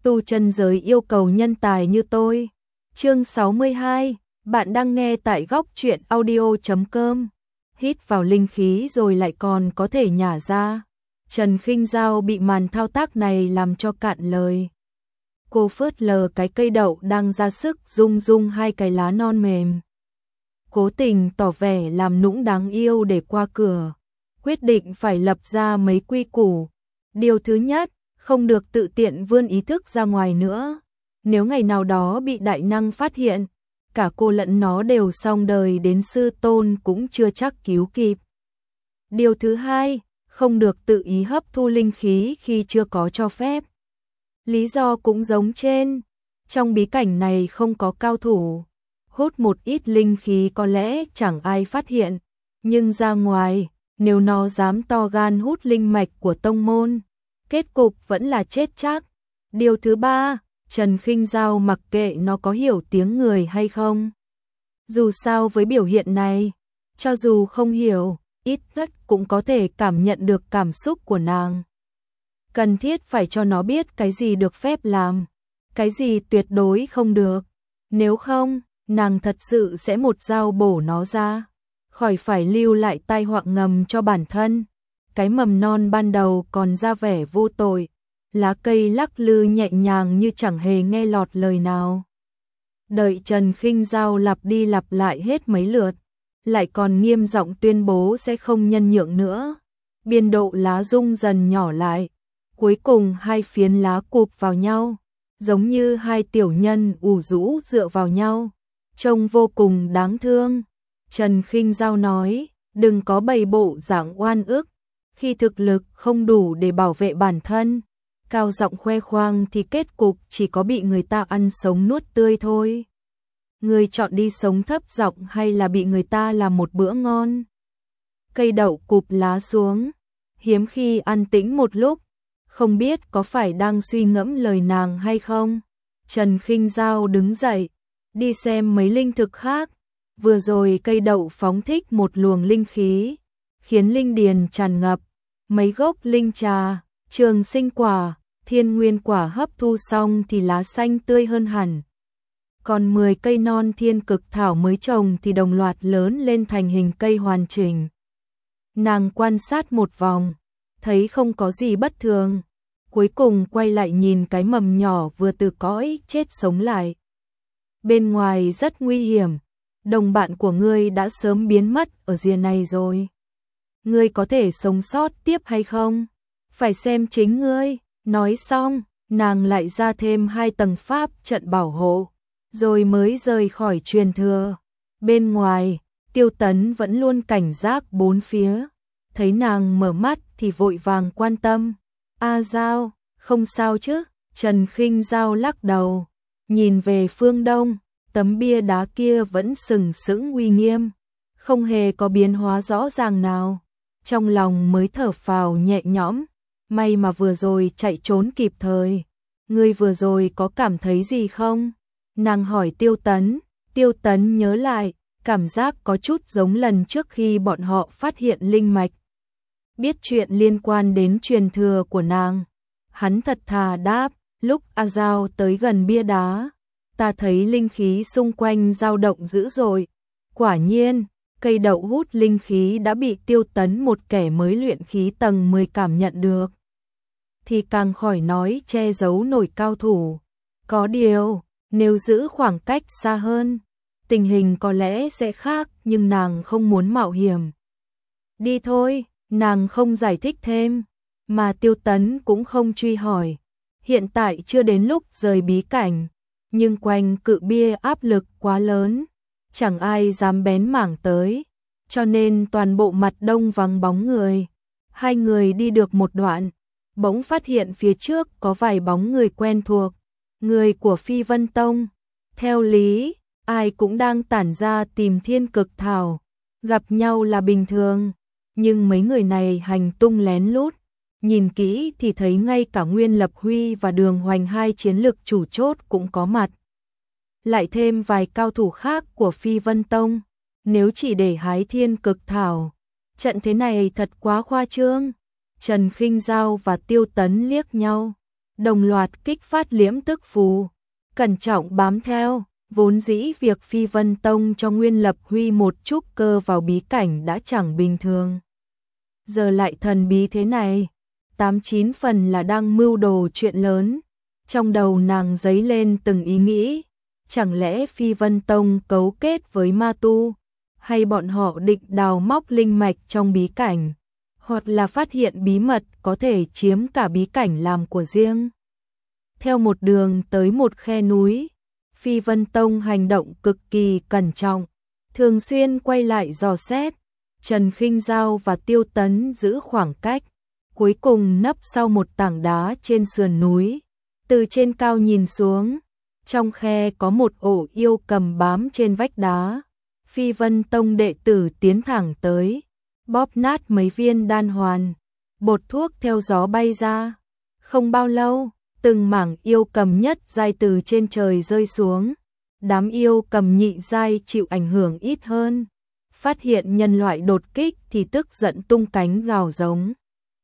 tu chân giới yêu cầu nhân tài như tôi. Chương 62, bạn đang nghe tại góc truyện audio.com. Hít vào linh khí rồi lại còn có thể nhả ra. Trần Khinh Dao bị màn thao tác này làm cho cạn lời. Cô phớt lờ cái cây đậu đang ra sức rung rung hai cái lá non mềm. Cố tình tỏ vẻ làm nũng đáng yêu để qua cửa. Quyết định phải lập ra mấy quy củ. Điều thứ nhất, không được tự tiện vươn ý thức ra ngoài nữa. Nếu ngày nào đó bị đại năng phát hiện, cả cô lẫn nó đều xong đời, đến sư tôn cũng chưa chắc cứu kịp. Điều thứ hai, không được tự ý hấp thu linh khí khi chưa có cho phép. Lý do cũng giống trên, trong bí cảnh này không có cao thủ. Hút một ít linh khí có lẽ chẳng ai phát hiện, nhưng ra ngoài, nếu nó dám to gan hút linh mạch của tông môn, kết cục vẫn là chết chắc. Điều thứ ba, Trần Khinh Dao mặc kệ nó có hiểu tiếng người hay không. Dù sao với biểu hiện này, cho dù không hiểu, ít nhất cũng có thể cảm nhận được cảm xúc của nàng. Cần thiết phải cho nó biết cái gì được phép làm, cái gì tuyệt đối không được. Nếu không, nàng thật sự sẽ một dao bổ nó ra, khỏi phải lưu lại tai họa ngầm cho bản thân. Cái mầm non ban đầu còn ra vẻ vô tội, lá cây lắc lư nhẹ nhàng như chẳng hề nghe lọt lời nào. Đợi Trần Khinh Dao lặp đi lặp lại hết mấy lượt, lại còn nghiêm giọng tuyên bố sẽ không nhân nhượng nữa. Biên độ lá rung dần nhỏ lại, cuối cùng hai phiến lá cụp vào nhau, giống như hai tiểu nhân ủ rũ dựa vào nhau, trông vô cùng đáng thương. Trần Khinh Dao nói, đừng có bày bộ dạng oan ức, khi thực lực không đủ để bảo vệ bản thân, cao giọng khoe khoang thì kết cục chỉ có bị người ta ăn sống nuốt tươi thôi. Người chọn đi sống thấp giọng hay là bị người ta làm một bữa ngon? Cây đậu cụp lá xuống, hiếm khi an tĩnh một lúc, không biết có phải đang suy ngẫm lời nàng hay không. Trần Khinh Dao đứng dậy, đi xem mấy linh thực khác. Vừa rồi cây đậu phóng thích một luồng linh khí, khiến linh điền tràn ngập. Mấy gốc linh trà, trường sinh quả, thiên nguyên quả hấp thu xong thì lá xanh tươi hơn hẳn. Còn 10 cây non thiên cực thảo mới trồng thì đồng loạt lớn lên thành hình cây hoàn chỉnh. Nàng quan sát một vòng, thấy không có gì bất thường, cuối cùng quay lại nhìn cái mầm nhỏ vừa từ cõi chết sống lại. Bên ngoài rất nguy hiểm, đồng bạn của ngươi đã sớm biến mất ở rìa này rồi. Ngươi có thể sống sót tiếp hay không? Phải xem chính ngươi. Nói xong, nàng lại ra thêm 2 tầng pháp trận bảo hộ, rồi mới rời khỏi truyền thừa. Bên ngoài, Tiêu Tấn vẫn luôn cảnh giác bốn phía, thấy nàng mở mắt thì vội vàng quan tâm. A Dao, không sao chứ? Trần Khinh Dao lắc đầu, nhìn về phương đông, tấm bia đá kia vẫn sừng sững uy nghiêm, không hề có biến hóa rõ ràng nào. Trong lòng mới thở phào nhẹ nhõm, may mà vừa rồi chạy trốn kịp thời. Ngươi vừa rồi có cảm thấy gì không? Nàng hỏi Tiêu Tấn. Tiêu Tấn nhớ lại, cảm giác có chút giống lần trước khi bọn họ phát hiện linh mạch. Biết chuyện liên quan đến truyền thừa của nàng, hắn thật thà đáp, lúc A Dao tới gần bia đá, ta thấy linh khí xung quanh dao động dữ dội. Quả nhiên, cây đậu hút linh khí đã bị Tiêu Tấn, một kẻ mới luyện khí tầng 10 cảm nhận được. Thì càng khỏi nói che giấu nổi cao thủ. Có điều, nếu giữ khoảng cách xa hơn, tình hình có lẽ sẽ khác, nhưng nàng không muốn mạo hiểm. Đi thôi, nàng không giải thích thêm, mà Tiêu Tấn cũng không truy hỏi. Hiện tại chưa đến lúc rời bí cảnh, nhưng quanh cự bia áp lực quá lớn, chẳng ai dám bén mảng tới, cho nên toàn bộ mặt đông vắng bóng người. Hai người đi được một đoạn, bỗng phát hiện phía trước có vài bóng người quen thuộc, người của Phi Vân Tông. Theo lý, ai cũng đang tản ra tìm thiên cực thảo, gặp nhau là bình thường, nhưng mấy người này hành tung lén lút, nhìn kỹ thì thấy ngay cả Nguyên Lập Huy và Đường Hoành, hai chiến lực chủ chốt cũng có mặt. Lại thêm vài cao thủ khác của Phi Vân Tông, nếu chỉ để hái thiên cực thảo, trận thế này thật quá khoa trương. Trần Khinh Dao và Tiêu Tấn liếc nhau, đồng loạt kích phát liễm tức phù, cẩn trọng bám theo. Vốn dĩ việc Phi Vân Tông cho Nguyên Lập Huy một trúc cơ vào bí cảnh đã chẳng bình thường. Giờ lại thần bí thế này, 8-9 phần là đang mưu đồ chuyện lớn. Trong đầu nàng dấy lên từng ý nghĩ, chẳng lẽ Phi Vân Tông cấu kết với ma tu, hay bọn họ định đào móc linh mạch trong bí cảnh, hoặc là phát hiện bí mật có thể chiếm cả bí cảnh làm của riêng. Theo một đường tới một khe núi, Phi Vân Tông hành động cực kỳ cẩn trọng, thường xuyên quay lại dò xét. Trần Khinh Giao và Tiêu Tấn giữ khoảng cách, cuối cùng nấp sau một tảng đá trên sườn núi. Từ trên cao nhìn xuống, trong khe có một ổ yêu cầm bám trên vách đá. Phi Vân Tông đệ tử tiến thẳng tới, bóp nát mấy viên đan hoàn, bột thuốc theo gió bay ra. Không bao lâu, từng mảng yêu cầm nhất giai từ trên trời rơi xuống. Đám yêu cầm nhị giai chịu ảnh hưởng ít hơn, phát hiện nhân loại đột kích thì tức giận tung cánh gào giống.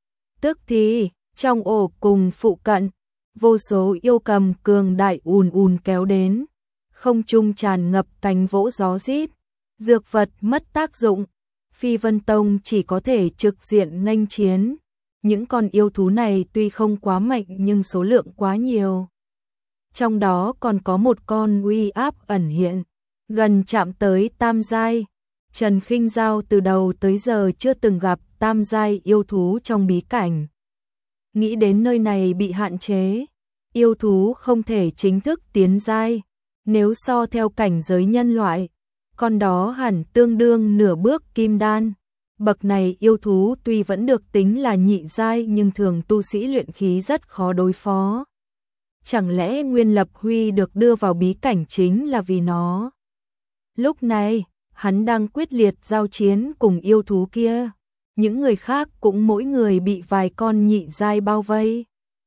Tức thì, trong ổ cùng phụ cận, vô số yêu cầm cường đại ùn ùn kéo đến, không trung tràn ngập cánh vỗ gió rít, dược vật mất tác dụng. Phi Vân Tông chỉ có thể trực diện nghênh chiến. Những con yêu thú này tuy không quá mạnh nhưng số lượng quá nhiều. Trong đó còn có một con uy áp ẩn hiện, gần chạm tới tam giai. Trần Khinh Giao từ đầu tới giờ chưa từng gặp tam giai yêu thú trong bí cảnh. Nghĩ đến nơi này bị hạn chế, yêu thú không thể chính thức tiến giai. Nếu so theo cảnh giới nhân loại, con đó hẳn tương đương nửa bước kim đan. Bậc này yêu thú tuy vẫn được tính là nhị giai nhưng thường tu sĩ luyện khí rất khó đối phó. Chẳng lẽ Nguyên Lập Huy được đưa vào bí cảnh chính là vì nó? Lúc này, hắn đang quyết liệt giao chiến cùng yêu thú kia. Những người khác cũng mỗi người bị vài con nhị giai bao vây.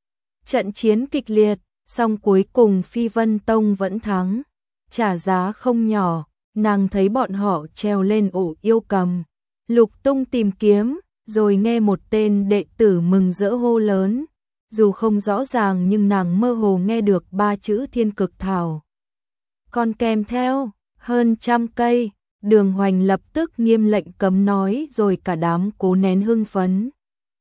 Trận chiến kịch liệt, song cuối cùng Phi Vân Tông vẫn thắng. Trả giá không nhỏ, nàng thấy bọn họ treo lên ổ yêu cầm. Lục tung tìm kiếm, rồi nghe một tên đệ tử mừng rỡ hô lớn. Dù không rõ ràng nhưng nàng mơ hồ nghe được 3 chữ Thiên Cực Thảo. Còn kèm theo, hơn 100 cây, Đường Hoành lập tức nghiêm lệnh cấm nói rồi cả đám cố nén hưng phấn.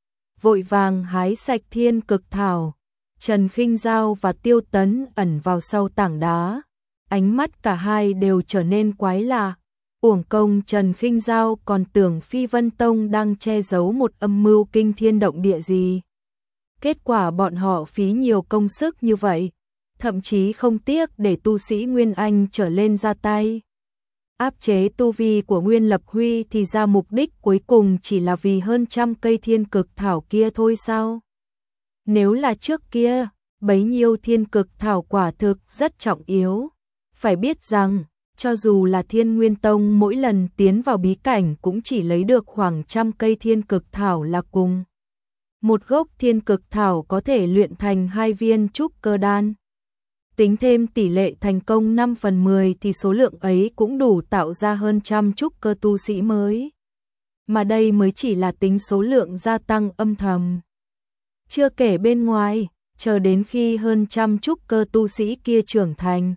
Vội vàng hái sạch Thiên Cực Thảo, Trần Khinh Giao và Tiêu Tấn ẩn vào sau tảng đá. Ánh mắt cả hai đều trở nên quái lạ. Uổng công Trần Khinh Giao còn tưởng Phi Vân Tông đang che giấu một âm mưu kinh thiên động địa gì. Kết quả bọn họ phí nhiều công sức như vậy, thậm chí không tiếc để tu sĩ Nguyên Anh trở lên ra tay. Áp chế tu vi của Nguyên Lập Huy thì ra mục đích cuối cùng chỉ là vì hơn 100 cây Thiên Cực Thảo kia thôi sao? Nếu là trước kia, bấy nhiêu Thiên Cực Thảo quả thực rất trọng yếu. Phải biết rằng, cho dù là Thiên Nguyên Tông mỗi lần tiến vào bí cảnh cũng chỉ lấy được khoảng 100 cây Thiên Cực Thảo là cùng. Một gốc Thiên Cực Thảo có thể luyện thành 2 viên trúc cơ đan. Tính thêm tỷ lệ thành công 5/10 thì số lượng ấy cũng đủ tạo ra hơn 100 trúc cơ tu sĩ mới. Mà đây mới chỉ là tính số lượng gia tăng âm thầm. Chưa kể bên ngoài, chờ đến khi hơn 100 trúc cơ tu sĩ kia trưởng thành,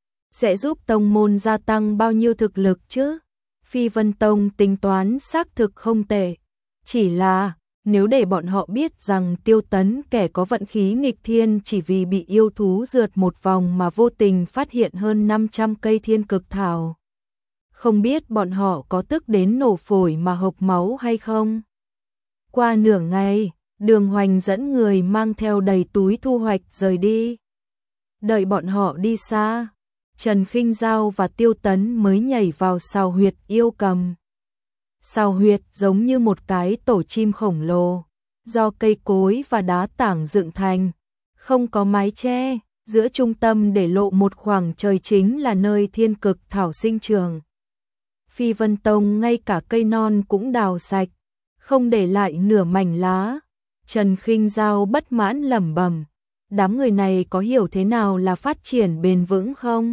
sẽ giúp tông môn gia tăng bao nhiêu thực lực chứ? Phi Vân Tông tính toán xác thực không tệ. Chỉ là, nếu để bọn họ biết rằng Tiêu Tấn kẻ có vận khí nghịch thiên chỉ vì bị yêu thú rượt một vòng mà vô tình phát hiện hơn 500 cây Thiên Cực Thảo. Không biết bọn họ có tức đến nổ phổi mà hộc máu hay không? Qua nửa ngày, Đường Hoành dẫn người mang theo đầy túi thu hoạch rời đi. Đợi bọn họ đi xa, Trần Khinh Giao và Tiêu Tấn mới nhảy vào sào huyệt yêu cầm. Sào huyệt giống như một cái tổ chim khổng lồ, do cây cối và đá tảng dựng thành, không có mái che, giữa trung tâm để lộ một khoảng trời chính là nơi Thiên Cực Thảo sinh trưởng. Phi Vân Tông ngay cả cây non cũng đào sạch, không để lại nửa mảnh lá. Trần Khinh Giao bất mãn lẩm bẩm, đám người này có hiểu thế nào là phát triển bền vững không?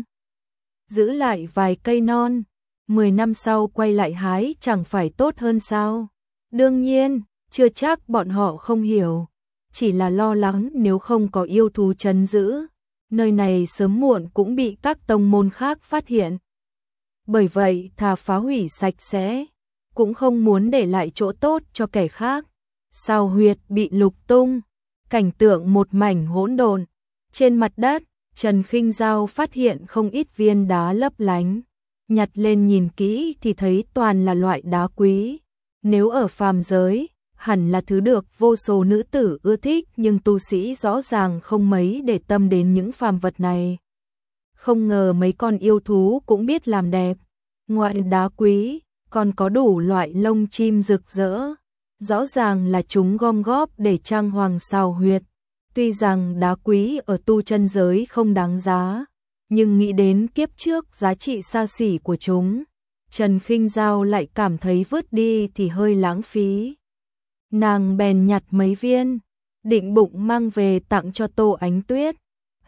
Giữ lại vài cây non, 10 năm sau quay lại hái chẳng phải tốt hơn sao? Đương nhiên, chưa chắc bọn họ không hiểu. chỉ là lo lắng nếu không có yêu thú trấn giữ, nơi này sớm muộn cũng bị các tông môn khác phát hiện. Bởi vậy thà phá hủy sạch sẽ, cũng không muốn để lại chỗ tốt cho kẻ khác. Sao huyệt bị lục tung, cảnh tượng một mảnh hỗn độn. Trên mặt đất, Trần Khinh Dao phát hiện không ít viên đá lấp lánh. Nhặt lên nhìn kỹ thì thấy toàn là loại đá quý. Nếu ở phàm giới, hẳn là thứ được vô số nữ tử ưa thích, nhưng tu sĩ rõ ràng không mấy để tâm đến những phàm vật này. Không ngờ mấy con yêu thú cũng biết làm đẹp. Ngoài đá quý, còn có đủ loại lông chim rực rỡ. Rõ ràng là chúng gom góp để trang hoàng sao huyệt. Tuy rằng đá quý ở tu chân giới không đáng giá, nhưng nghĩ đến kiếp trước giá trị xa xỉ của chúng, Trần Khinh Dao lại cảm thấy vứt đi thì hơi lãng phí. Nàng bèn nhặt mấy viên, định bụng mang về tặng cho Tô Ánh Tuyết.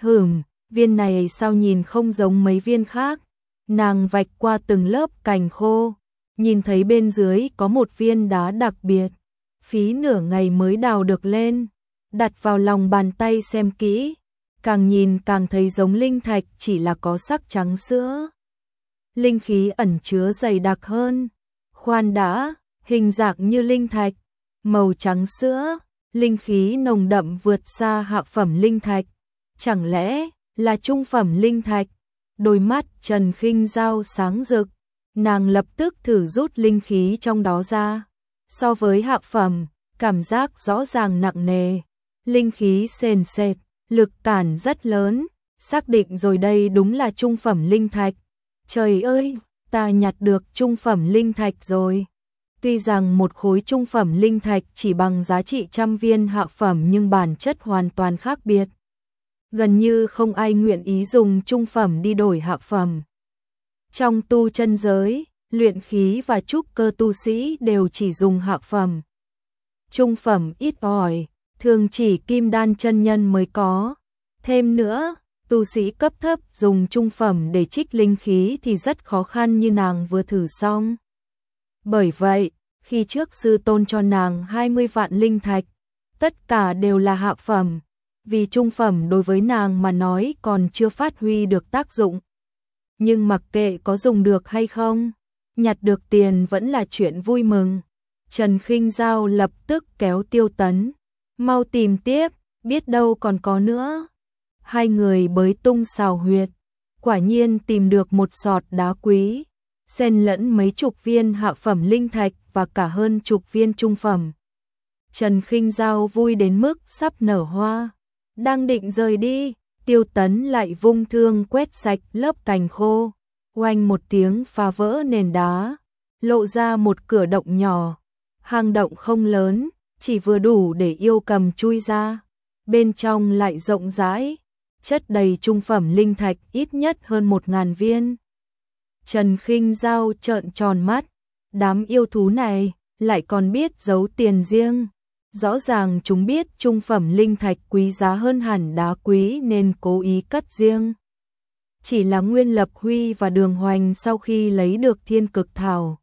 Viên này sao nhìn không giống mấy viên khác. Nàng vạch qua từng lớp cành khô, nhìn thấy bên dưới có một viên đá đặc biệt, phí nửa ngày mới đào được lên, đặt vào lòng bàn tay xem kỹ, càng nhìn càng thấy giống linh thạch, chỉ là có sắc trắng sữa. Linh khí ẩn chứa dày đặc hơn. Khoan đã, hình dạng như linh thạch, màu trắng sữa, linh khí nồng đậm vượt xa hạ phẩm linh thạch. Chẳng lẽ là trung phẩm linh thạch? Đôi mắt Trần Khinh Dao sáng rực, nàng lập tức thử rút linh khí trong đó ra. So với hạ phẩm, cảm giác rõ ràng nặng nề, linh khí sền sệt, lực cản rất lớn, xác định rồi đây đúng là trung phẩm linh thạch. Trời ơi, ta nhặt được trung phẩm linh thạch rồi. Tuy rằng một khối trung phẩm linh thạch chỉ bằng giá trị trăm viên hạ phẩm, nhưng bản chất hoàn toàn khác biệt. Gần như không ai nguyện ý dùng trung phẩm đi đổi hạ phẩm. Trong tu chân giới, luyện khí và trúc cơ tu sĩ đều chỉ dùng hạ phẩm. Trung phẩm ít ỏi, thường chỉ kim đan chân nhân mới có. Thêm nữa, tu sĩ cấp thấp dùng trung phẩm để trích linh khí thì rất khó khăn, như nàng vừa thử xong. Bởi vậy, khi trước sư tôn cho nàng 20 vạn linh thạch, tất cả đều là hạ phẩm, vì trung phẩm đối với nàng mà nói còn chưa phát huy được tác dụng. Nhưng mặc kệ có dùng được hay không, nhặt được tiền vẫn là chuyện vui mừng. Trần Khinh Dao lập tức kéo Tiêu Tấn, mau tìm tiếp, biết đâu còn có nữa. Hai người bới tung xào huyệt, quả nhiên tìm được một sọt đá quý, xen lẫn mấy chục viên hạ phẩm linh thạch và cả hơn chục viên trung phẩm. Trần Khinh Dao vui đến mức sắp nở hoa, đang định rời đi, Tiêu Tấn lại vung thương quét sạch lớp cành khô, oanh một tiếng phá vỡ nền đá, lộ ra một cửa động nhỏ. Hang động không lớn, chỉ vừa đủ để yêu cầm chui ra, bên trong lại rộng rãi, chất đầy trung phẩm linh thạch ít nhất hơn 1000 viên. Trần Khinh Dao trợn tròn mắt, đám yêu thú này lại còn biết giấu tiền riêng. Rõ ràng chúng biết trung phẩm linh thạch quý giá hơn hẳn đá quý nên cố ý cất riêng. Chỉ là Nguyên Lập Huy và Đường Hoành sau khi lấy được Thiên Cực Thảo,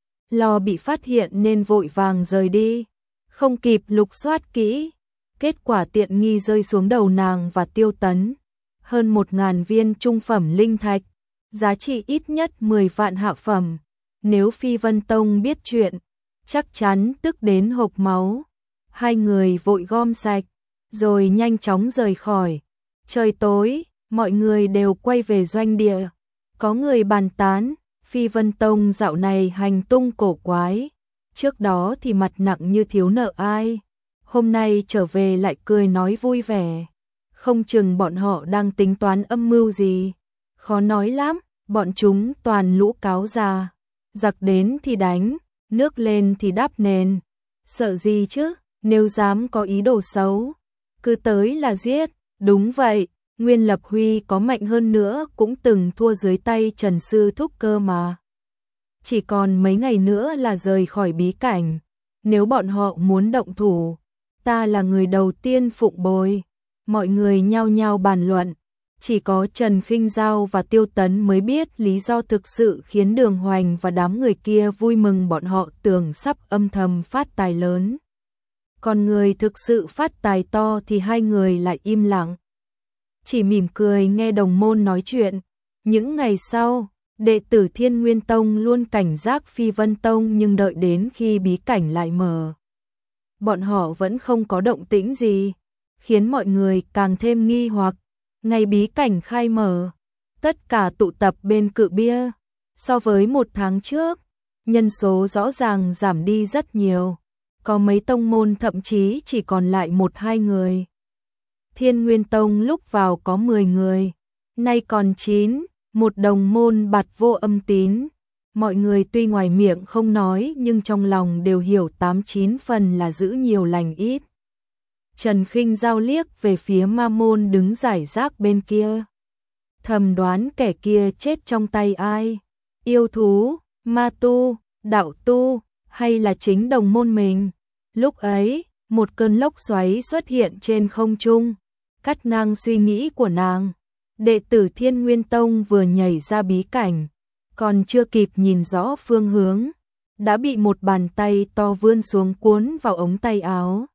lo bị phát hiện nên vội vàng rời đi, không kịp lục soát kỹ. Kết quả tiện nghi rơi xuống đầu nàng và Tiêu Tấn, hơn 1000 viên trung phẩm linh thạch, giá trị ít nhất 10 vạn hạ phẩm. Nếu Phi Vân Tông biết chuyện, chắc chắn tức đến hộc máu. Hai người vội gom sạch, rồi nhanh chóng rời khỏi. Trời tối, mọi người đều quay về doanh địa. Có người bàn tán, Phi Vân Tông dạo này hành tung cổ quái. Trước đó thì mặt nặng như thiếu nợ ai, hôm nay trở về lại cười nói vui vẻ. Không chừng bọn họ đang tính toán âm mưu gì. Khó nói lắm, bọn chúng toàn lũ cáo già. Giặc đến thì đánh, nước lên thì đắp nền. Sợ gì chứ, nếu dám có ý đồ xấu, cứ tới là giết. Đúng vậy, Nguyên Lập Huy có mạnh hơn nữa cũng từng thua dưới tay Trần Sư Thúc cơ mà. Chỉ còn mấy ngày nữa là rời khỏi bí cảnh. Nếu bọn họ muốn động thủ, ta là người đầu tiên phụng bồi. Mọi người nhao nhao bàn luận. Chỉ có Trần Khinh Dao và Tiêu Tấn mới biết lý do thực sự khiến Đường Hoành và đám người kia vui mừng. Bọn họ tưởng sắp âm thầm phát tài lớn. Còn người thực sự phát tài to thì hai người lại im lặng. Chỉ mỉm cười nghe đồng môn nói chuyện. Những ngày sau, đệ tử Thiên Nguyên Tông luôn cảnh giác Phi Vân Tông, nhưng đợi đến khi bí cảnh lại mở, bọn họ vẫn không có động tĩnh gì, khiến mọi người càng thêm nghi hoặc. Ngày bí cảnh khai mở, tất cả tụ tập bên cự bia. So với một tháng trước, nhân số rõ ràng giảm đi rất nhiều. Có mấy tông môn thậm chí chỉ còn lại 1-2 người. Thiên Nguyên Tông lúc vào có 10 người, nay còn 9, một đồng môn Bạt Vô Âm Tín. Mọi người tuy ngoài miệng không nói nhưng trong lòng đều hiểu 8-9 phần là giữ nhiều lành ít. Trần Khinh Giao liếc về phía ma môn đứng rải rác bên kia. Thầm đoán kẻ kia chết trong tay ai? Yêu thú, ma tu, đạo tu, hay là chính đồng môn mình? Lúc ấy, một cơn lốc xoáy xuất hiện trên không trung, cắt ngang suy nghĩ của nàng. Đệ tử Thiên Nguyên Tông vừa nhảy ra bí cảnh, còn chưa kịp nhìn rõ phương hướng, đã bị một bàn tay to vươn xuống cuốn vào ống tay áo.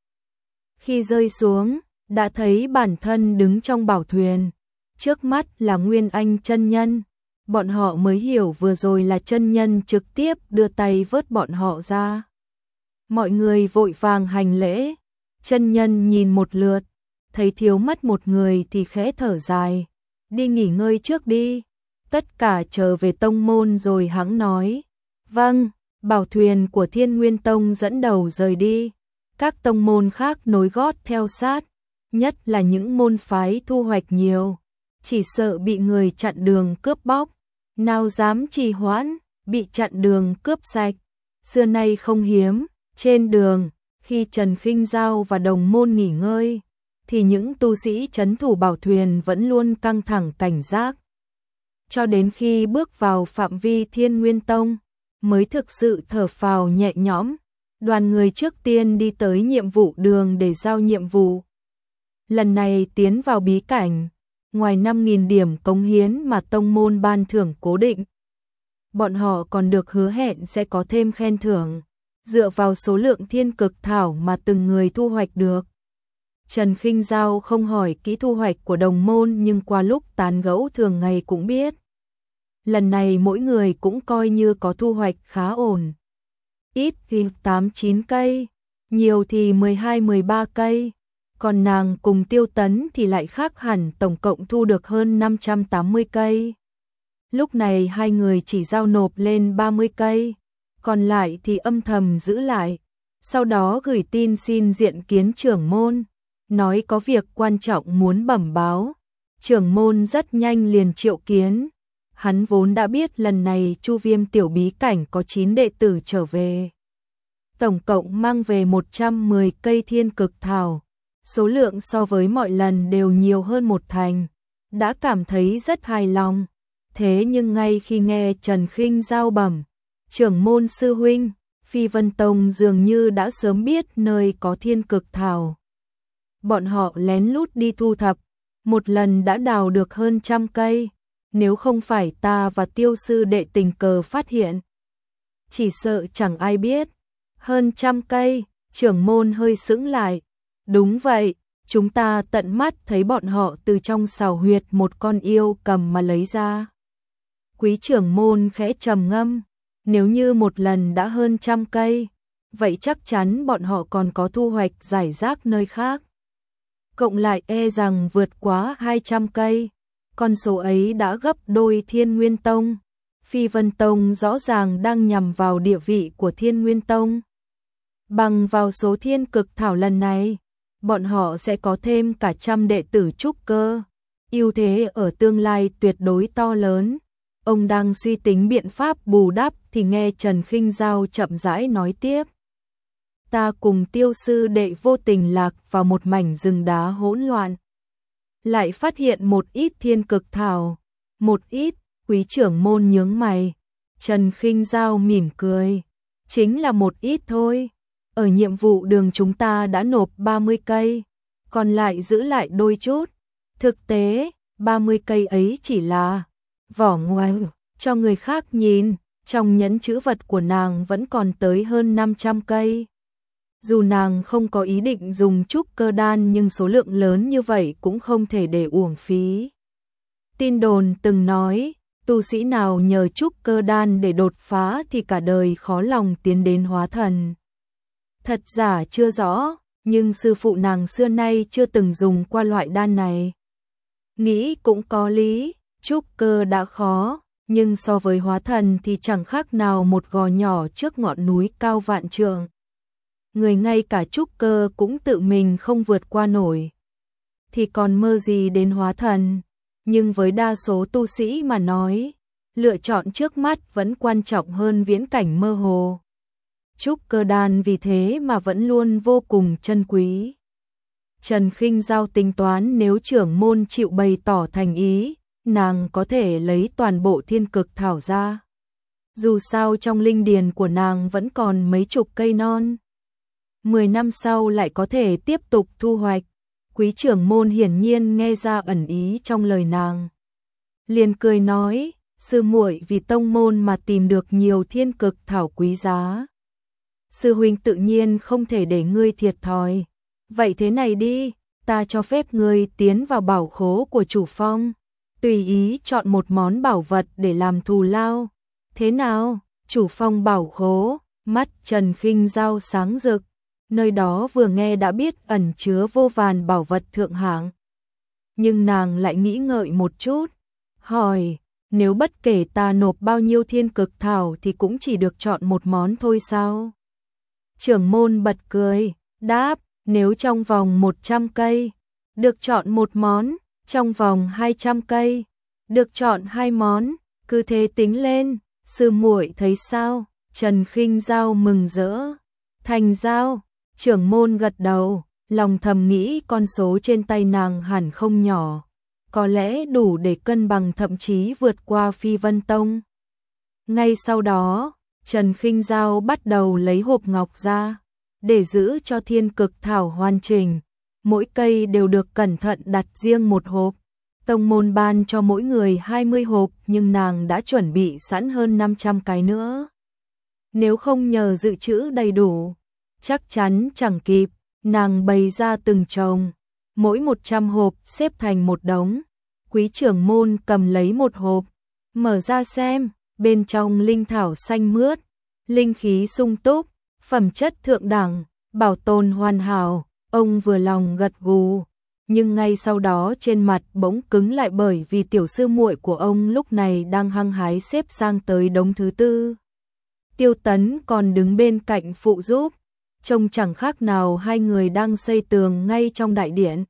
Khi rơi xuống, đã thấy bản thân đứng trong bảo thuyền, trước mắt là Nguyên Anh chân nhân. Bọn họ mới hiểu vừa rồi là chân nhân trực tiếp đưa tay vớt bọn họ ra. Mọi người vội vàng hành lễ, chân nhân nhìn một lượt, thấy thiếu mất một người thì khẽ thở dài, đi nghỉ ngơi trước đi, tất cả trở về tông môn rồi hãng nói. Vâng, bảo thuyền của Thiên Nguyên Tông dẫn đầu rời đi, các tông môn khác nối gót theo sát, nhất là những môn phái thu hoạch nhiều, chỉ sợ bị người chặn đường cướp bóc, nào dám trì hoãn, bị chặn đường cướp sạch, xưa nay không hiếm. Trên đường, khi Trần Khinh Giao và đồng môn nghỉ ngơi, thì những tu sĩ trấn thủ bảo thuyền vẫn luôn căng thẳng cảnh giác. Cho đến khi bước vào phạm vi Thiên Nguyên Tông, mới thực sự thở phào nhẹ nhõm. Đoàn người trước tiên đi tới nhiệm vụ đường để giao nhiệm vụ. Lần này tiến vào bí cảnh, ngoài 5.000 điểm cống hiến mà tông môn ban thưởng cố định, bọn họ còn được hứa hẹn sẽ có thêm khen thưởng, dựa vào số lượng thiên cực thảo mà từng người thu hoạch được. Trần Khinh Giao không hỏi kỹ thu hoạch của đồng môn, nhưng qua lúc tán gẫu thường ngày cũng biết. Lần này mỗi người cũng coi như có thu hoạch khá ổn. Ít thì 8-9 cây, nhiều thì 12-13 cây. Còn nàng cùng Tiêu Tấn thì lại khác hẳn, tổng cộng thu được hơn 580 cây. Lúc này hai người chỉ giao nộp lên 30 cây, còn lại thì âm thầm giữ lại. Sau đó gửi tin xin diện kiến trưởng môn, nói có việc quan trọng muốn bẩm báo. Trưởng môn rất nhanh liền triệu kiến. Hắn vốn đã biết lần này Chu Viêm tiểu bí cảnh có 9 đệ tử trở về. Tổng cộng mang về 110 cây thiên cực thảo. Số lượng so với mọi lần đều nhiều hơn 1 thành. Đã cảm thấy rất hài lòng. Thế nhưng ngay khi nghe Trần Khinh Giao bẩm, trưởng môn sư huynh, Phi Vân Tông dường như đã sớm biết nơi có thiên cực thảo. Bọn họ lén lút đi thu thập, một lần đã đào được hơn 100 cây. Nếu không phải ta và Tiêu sư đệ tình cờ phát hiện, chỉ sợ chẳng ai biết. Hơn 100 cây, trưởng môn hơi sững lại. Đúng vậy, chúng ta tận mắt thấy bọn họ từ trong sào huyệt một con yêu cầm mà lấy ra. Quý trưởng môn khẽ trầm ngâm, nếu như một lần đã hơn 100 cây, vậy chắc chắn bọn họ còn có thu hoạch rải rác nơi khác. Cộng lại e rằng vượt quá 200 cây, con số ấy đã gấp đôi Thiên Nguyên Tông. Phi Vân Tông rõ ràng đang nhằm vào địa vị của Thiên Nguyên Tông. Bằng vào số thiên cực thảo lần này, bọn họ sẽ có thêm cả 100 đệ tử trúc cơ. Ưu thế ở tương lai tuyệt đối to lớn. Ông đang suy tính biện pháp bù đắp thì nghe Trần Khinh Giao chậm rãi nói tiếp. Ta cùng Tiêu sư đệ vô tình lạc vào một mảnh rừng đá hỗn loạn. Lại phát hiện một ít thiên cực thảo. Một ít, quý trưởng môn nhướng mày. Trần Khinh Giao mỉm cười. Chính là một ít thôi. Ở nhiệm vụ đường chúng ta đã nộp 30 cây, còn lại giữ lại đôi chút. Thực tế, 30 cây ấy chỉ là vỏ ngoài cho người khác nhìn, trong nhẫn chữ vật của nàng vẫn còn tới hơn 500 cây. Dù nàng không có ý định dùng trúc cơ đan nhưng số lượng lớn như vậy cũng không thể để uổng phí. Tin đồn từng nói, tu sĩ nào nhờ trúc cơ đan để đột phá thì cả đời khó lòng tiến đến hóa thần. Thật giả chưa rõ, nhưng sư phụ nàng xưa nay chưa từng dùng qua loại đan này. Nghĩ cũng có lý, trúc cơ đã khó, nhưng so với hóa thần thì chẳng khác nào một gò nhỏ trước ngọn núi cao vạn trượng. Người ngay cả trúc cơ cũng tự mình không vượt qua nổi, thì còn mơ gì đến hóa thần. Nhưng với đa số tu sĩ mà nói, lựa chọn trước mắt vẫn quan trọng hơn viễn cảnh mơ hồ. Trúc cơ đan vì thế mà vẫn luôn vô cùng chân quý. Trần Khinh Giao tính toán nếu trưởng môn chịu bày tỏ thành ý, nàng có thể lấy toàn bộ thiên cực thảo ra. Dù sao trong linh điền của nàng vẫn còn mấy chục cây non. 10 năm sau lại có thể tiếp tục thu hoạch. Quý trưởng môn hiển nhiên nghe ra ẩn ý trong lời nàng. Liền cười nói, sư muội vì tông môn mà tìm được nhiều thiên cực thảo quý giá. Sư huynh tự nhiên không thể để ngươi thiệt thòi. Vậy thế này đi, ta cho phép ngươi tiến vào bảo khố của chủ phong, tùy ý chọn một món bảo vật để làm thù lao. Thế nào? Chủ phong bảo khố, mắt Trần Khinh Giao sáng rực. Nơi đó vừa nghe đã biết ẩn chứa vô vàn bảo vật thượng hạng. Nhưng nàng lại nghĩ ngợi một chút, hỏi, nếu bất kể ta nộp bao nhiêu thiên cực thảo thì cũng chỉ được chọn một món thôi sao? Trưởng môn bật cười, đáp, nếu trong vòng 100 cây, được chọn một món, trong vòng 200 cây, được chọn 2 món, cứ thế tính lên, sư muội thấy sao? Trần Khinh Giao mừng rỡ, thành giao. Trưởng môn gật đầu, lòng thầm nghĩ con số trên tay nàng hẳn không nhỏ, có lẽ đủ để cân bằng thậm chí vượt qua Phi Vân Tông. Ngay sau đó, Trần Khinh Giao bắt đầu lấy hộp ngọc ra, để giữ cho thiên cực thảo hoàn chỉnh, mỗi cây đều được cẩn thận đặt riêng một hộp. Tông môn ban cho mỗi người 20 hộp nhưng nàng đã chuẩn bị sẵn hơn 500 cái nữa. Nếu không nhờ dự trữ đầy đủ, chắc chắn chẳng kịp. Nàng bày ra từng chồng, mỗi 100 hộp xếp thành một đống. Quý trưởng môn cầm lấy một hộp, mở ra xem, bên trong linh thảo xanh mướt, linh khí sung túc, phẩm chất thượng đẳng, bảo tồn hoàn hảo. Ông vừa lòng gật gù, nhưng ngay sau đó trên mặt bỗng cứng lại bởi vì tiểu sư muội của ông lúc này đang hăng hái xếp sang tới đống thứ tư. Tiêu Tấn còn đứng bên cạnh phụ giúp, trông chẳng khác nào hai người đang xây tường ngay trong đại điện.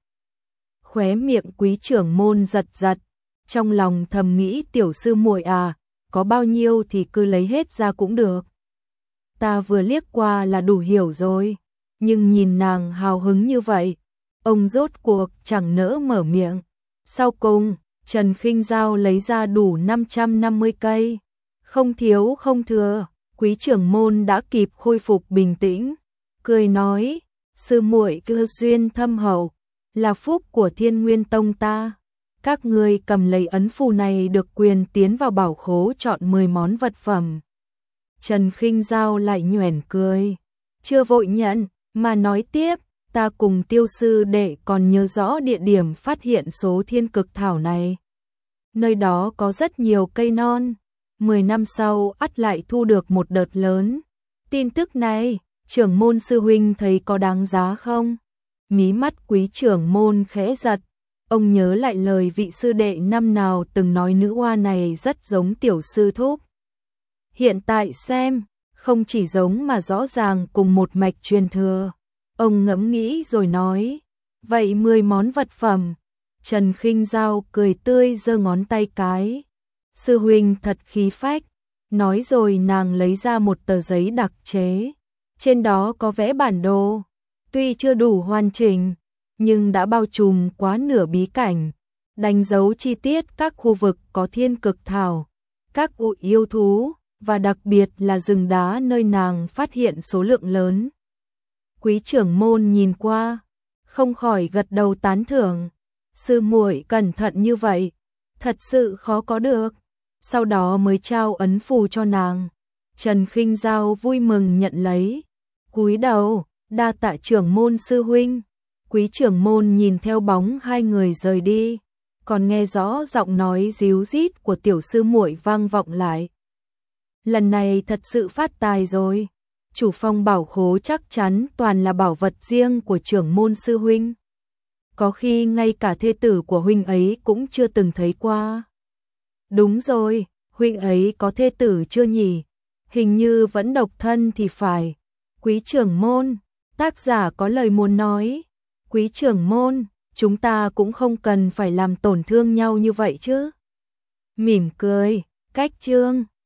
Khóe miệng quý trưởng môn giật giật, trong lòng thầm nghĩ tiểu sư muội à, có bao nhiêu thì cứ lấy hết ra cũng được. Ta vừa liếc qua là đủ hiểu rồi, nhưng nhìn nàng hào hứng như vậy, ông rốt cuộc chẳng nỡ mở miệng. Sau cùng, Trần Khinh Giao lấy ra đủ 550 cây, không thiếu không thừa. Quý trưởng môn đã kịp khôi phục bình tĩnh, cười nói, sư muội cơ duyên thâm hậu, là phúc của Thiên Nguyên Tông ta. Các ngươi cầm lấy ấn phù này được quyền tiến vào bảo khố chọn 10 món vật phẩm. Trần Khinh Giao lại nhoẻn cười, chưa vội nhận, mà nói tiếp, ta cùng Tiêu sư đệ còn nhớ rõ địa điểm phát hiện số thiên cực thảo này. Nơi đó có rất nhiều cây non, 10 năm sau ắt lại thu được một đợt lớn. Tin tức này, trưởng môn sư huynh thấy có đáng giá không? Mí mắt quý trưởng môn khẽ giật, ông nhớ lại lời vị sư đệ năm nào từng nói nữ oa này rất giống tiểu sư thúc. Hiện tại xem, không chỉ giống mà rõ ràng cùng một mạch truyền thừa. Ông ngẫm nghĩ rồi nói, vậy 10 món vật phẩm. Trần Khinh Giao cười tươi giơ ngón tay cái. Sư huynh thật khí phách. Nói rồi nàng lấy ra một tờ giấy đặc chế. Trên đó có vẽ bản đồ. Tuy chưa đủ hoàn chỉnh, nhưng đã bao trùm quá nửa bí cảnh. Đánh dấu chi tiết các khu vực có thiên cực thảo, các yêu thú, và đặc biệt là rừng đá nơi nàng phát hiện số lượng lớn. Quý trưởng môn nhìn qua, không khỏi gật đầu tán thưởng. Sư muội cẩn thận như vậy, thật sự khó có được. Sau đó mới trao ấn phù cho nàng. Trần Khinh Giao vui mừng nhận lấy, cúi đầu, Đa tạ trưởng môn sư huynh. Quý trưởng môn nhìn theo bóng hai người rời đi, còn nghe rõ giọng nói ríu rít của tiểu sư muội vang vọng lại. Lần này thật sự phát tài rồi. Chủ phong bảo khố chắc chắn toàn là bảo vật riêng của trưởng môn sư huynh. Có khi ngay cả thê tử của huynh ấy cũng chưa từng thấy qua. Đúng rồi, huynh ấy có thê tử chưa nhỉ? Hình như vẫn độc thân thì phải. Quý trưởng môn, tác giả có lời muốn nói. Quý trưởng môn, chúng ta cũng không cần phải làm tổn thương nhau như vậy chứ. Mỉm cười, cách chương.